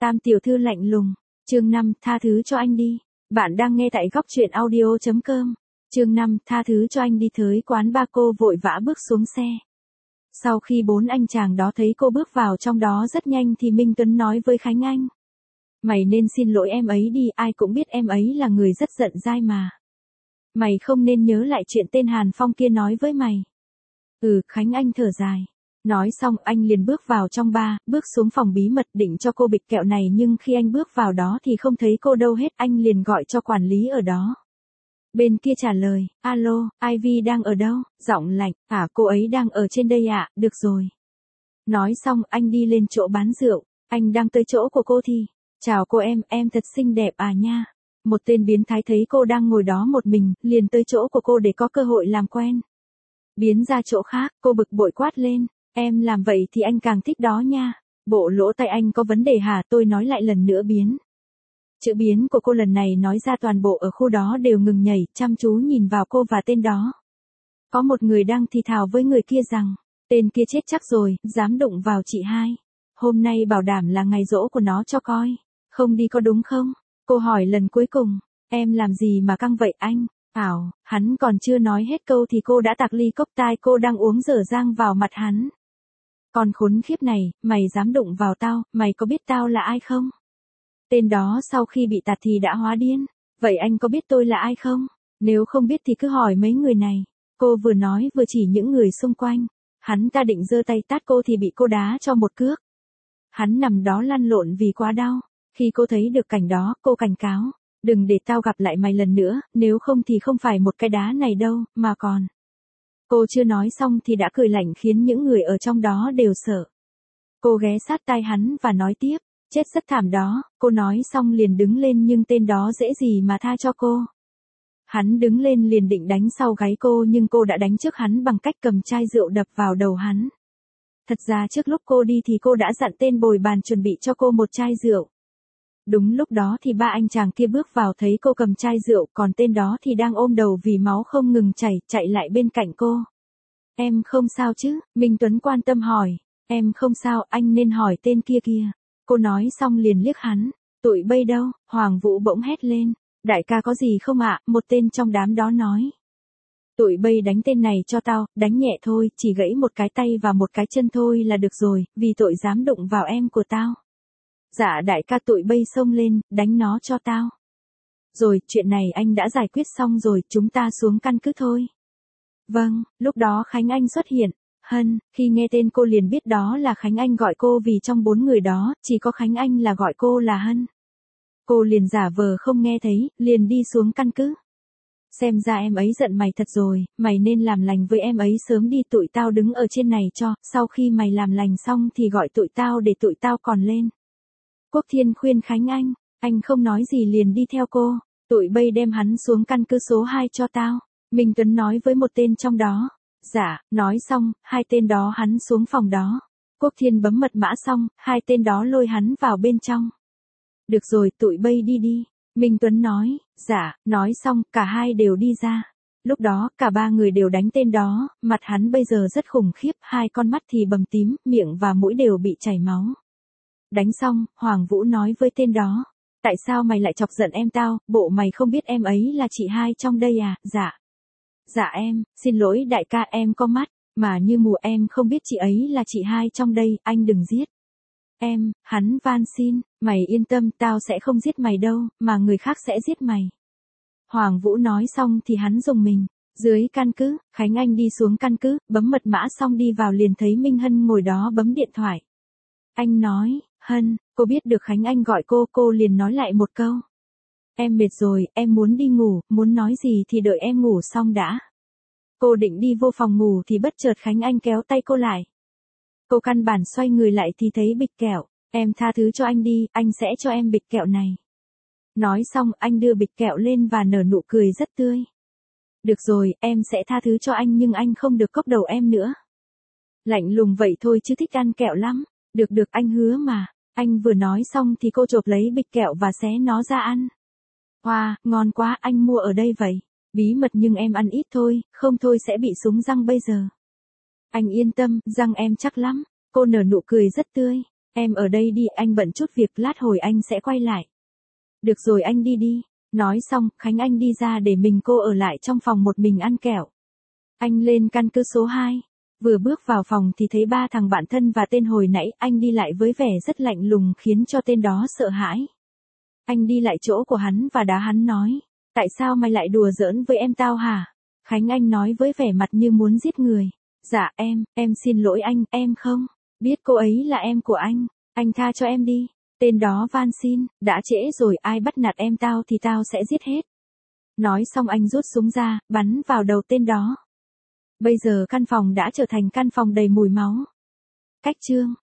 Tam tiểu thư lạnh lùng. Chương 5, tha thứ cho anh đi. Bạn đang nghe tại góc truyện audio.com. Chương 5, tha thứ cho anh đi. Tới quán ba cô vội vã bước xuống xe. Sau khi bốn anh chàng đó thấy cô bước vào trong đó rất nhanh thì Minh Tuấn nói với Khánh Anh. Mày nên xin lỗi em ấy đi, ai cũng biết em ấy là người rất giận dai mà. Mày không nên nhớ lại chuyện tên Hàn Phong kia nói với mày. Khánh Anh thở dài. Nói xong anh liền bước vào trong bar, bước xuống phòng bí mật định cho cô bịch kẹo này, nhưng khi anh bước vào đó thì không thấy cô đâu hết. Anh liền gọi cho quản lý ở đó. Bên kia trả lời, alo, Ivy đang ở đâu? Giọng lạnh, cô ấy đang ở trên đây ạ, được rồi. Nói xong anh đi lên chỗ bán rượu, anh đang tới chỗ của cô thì, chào cô em thật xinh đẹp nha. Một tên biến thái thấy cô đang ngồi đó một mình, liền tới chỗ của cô để có cơ hội làm quen. Biến ra chỗ khác, cô bực bội quát lên, em làm vậy thì anh càng thích đó nha. Bộ lỗ tai anh có vấn đề hả? Tôi nói lại lần nữa biến. Chữ biến của cô lần này nói ra toàn bộ ở khu đó đều ngừng nhảy, chăm chú nhìn vào cô và tên đó. Có một người đang thì thào với người kia rằng, tên kia chết chắc rồi, dám đụng vào chị hai. Hôm nay bảo đảm là ngày giỗ của nó cho coi. Không đi có đúng không? Cô hỏi lần cuối cùng, em làm gì mà căng vậy anh? Hắn còn chưa nói hết câu thì cô đã tạt ly cốc tai cô đang uống dở dang vào mặt hắn. Còn khốn khiếp này, mày dám đụng vào tao, mày có biết tao là ai không? Tên đó sau khi bị tạt thì đã hóa điên. Vậy anh có biết tôi là ai không? Nếu không biết thì cứ hỏi mấy người này. Cô vừa nói vừa chỉ những người xung quanh. Hắn ta định giơ tay tát cô thì bị cô đá cho một cước. Hắn nằm đó lăn lộn vì quá đau. Khi cô thấy được cảnh đó, cô cảnh cáo. Đừng để tao gặp lại mày lần nữa, nếu không thì không phải một cái đá này đâu, mà còn. Cô chưa nói xong thì đã cười lạnh khiến những người ở trong đó đều sợ. Cô ghé sát tai hắn và nói tiếp, chết rất thảm đó. Cô nói xong liền đứng lên nhưng tên đó dễ gì mà tha cho cô. Hắn đứng lên liền định đánh sau gáy cô nhưng cô đã đánh trước hắn bằng cách cầm chai rượu đập vào đầu hắn. Thật ra trước lúc cô đi thì cô đã dặn tên bồi bàn chuẩn bị cho cô một chai rượu. Đúng lúc đó thì ba anh chàng kia bước vào thấy cô cầm chai rượu, còn tên đó thì đang ôm đầu vì máu không ngừng chảy, chạy lại bên cạnh cô. Em không sao chứ? Minh Tuấn quan tâm hỏi. Em không sao, anh nên hỏi tên kia kìa. Cô nói xong liền liếc hắn. Tụi bay đâu? Hoàng Vũ bỗng hét lên. Đại ca có gì không ạ? Một tên trong đám đó nói. Tụi bay đánh tên này cho tao, đánh nhẹ thôi, chỉ gãy một cái tay và một cái chân thôi là được rồi, vì tội dám đụng vào em của tao. Dạ đại ca, tụi bay xông lên, đánh nó cho tao. Rồi, chuyện này anh đã giải quyết xong rồi, chúng ta xuống căn cứ thôi. Vâng, lúc đó Khánh Anh xuất hiện. Hân, khi nghe tên cô liền biết đó là Khánh Anh gọi cô vì trong 4 người đó, chỉ có Khánh Anh là gọi cô là Hân. Cô liền giả vờ không nghe thấy, liền đi xuống căn cứ. Xem ra em ấy giận mày thật rồi, mày nên làm lành với em ấy sớm đi, tụi tao đứng ở trên này cho, sau khi mày làm lành xong thì gọi tụi tao để tụi tao còn lên. Quốc Thiên khuyên Khánh anh không nói gì liền đi theo cô, tụi bay đem hắn xuống căn cứ số 2 cho tao. Minh Tuấn nói với một tên trong đó. Dạ, nói xong, hai tên đó hắn xuống phòng đó. Quốc Thiên bấm mật mã xong, hai tên đó lôi hắn vào bên trong. Được rồi, tụi bay đi đi. Minh Tuấn nói, dạ, nói xong, cả hai đều đi ra. Lúc đó, cả ba người đều đánh tên đó, mặt hắn bây giờ rất khủng khiếp, hai con mắt thì bầm tím, miệng và mũi đều bị chảy máu. Đánh xong, Hoàng Vũ nói với tên đó. Tại sao mày lại chọc giận em tao, bộ mày không biết em ấy là chị hai trong đây à? Dạ. Dạ em, xin lỗi đại ca, em có mắt, mà như mù, em không biết chị ấy là chị hai trong đây, anh đừng giết. Em, hắn van xin, mày yên tâm, tao sẽ không giết mày đâu, mà người khác sẽ giết mày. Hoàng Vũ nói xong thì hắn dùng mình. Dưới căn cứ, Khánh Anh đi xuống căn cứ, bấm mật mã xong đi vào liền thấy Minh Hân ngồi đó bấm điện thoại. Anh nói, Hân, cô biết được Khánh Anh gọi cô liền nói lại một câu. Em mệt rồi, em muốn đi ngủ, muốn nói gì thì đợi em ngủ xong đã. Cô định đi vô phòng ngủ thì bất chợt Khánh Anh kéo tay cô lại. Cô căn bản xoay người lại thì thấy bịch kẹo. Em tha thứ cho anh đi, anh sẽ cho em bịch kẹo này. Nói xong anh đưa bịch kẹo lên và nở nụ cười rất tươi. Được rồi, em sẽ tha thứ cho anh nhưng anh không được cốc đầu em nữa. Lạnh lùng vậy thôi chứ thích ăn kẹo lắm. Được anh hứa mà. Anh vừa nói xong thì cô chộp lấy bịch kẹo và xé nó ra ăn. Wow, ngon quá, anh mua ở đây vậy. Bí mật nhưng em ăn ít thôi, không thôi sẽ bị súng răng bây giờ. Anh yên tâm, răng em chắc lắm. Cô nở nụ cười rất tươi. Em ở đây đi, anh bận chút việc, lát hồi anh sẽ quay lại. Được rồi anh đi đi. Nói xong, Khánh Anh đi ra để mình cô ở lại trong phòng một mình ăn kẹo. Anh lên căn cứ số 2. Vừa bước vào phòng thì thấy 3 thằng bạn thân và tên hồi nãy, anh đi lại với vẻ rất lạnh lùng khiến cho tên đó sợ hãi. Anh đi lại chỗ của hắn và đá hắn nói, tại sao mày lại đùa giỡn với em tao hả? Khánh Anh nói với vẻ mặt như muốn giết người. Dạ em xin lỗi anh, em không biết cô ấy là em của anh tha cho em đi. Tên đó van xin, đã trễ rồi, ai bắt nạt em tao thì tao sẽ giết hết. Nói xong anh rút súng ra, bắn vào đầu tên đó. Bây giờ căn phòng đã trở thành căn phòng đầy mùi máu. Cách chương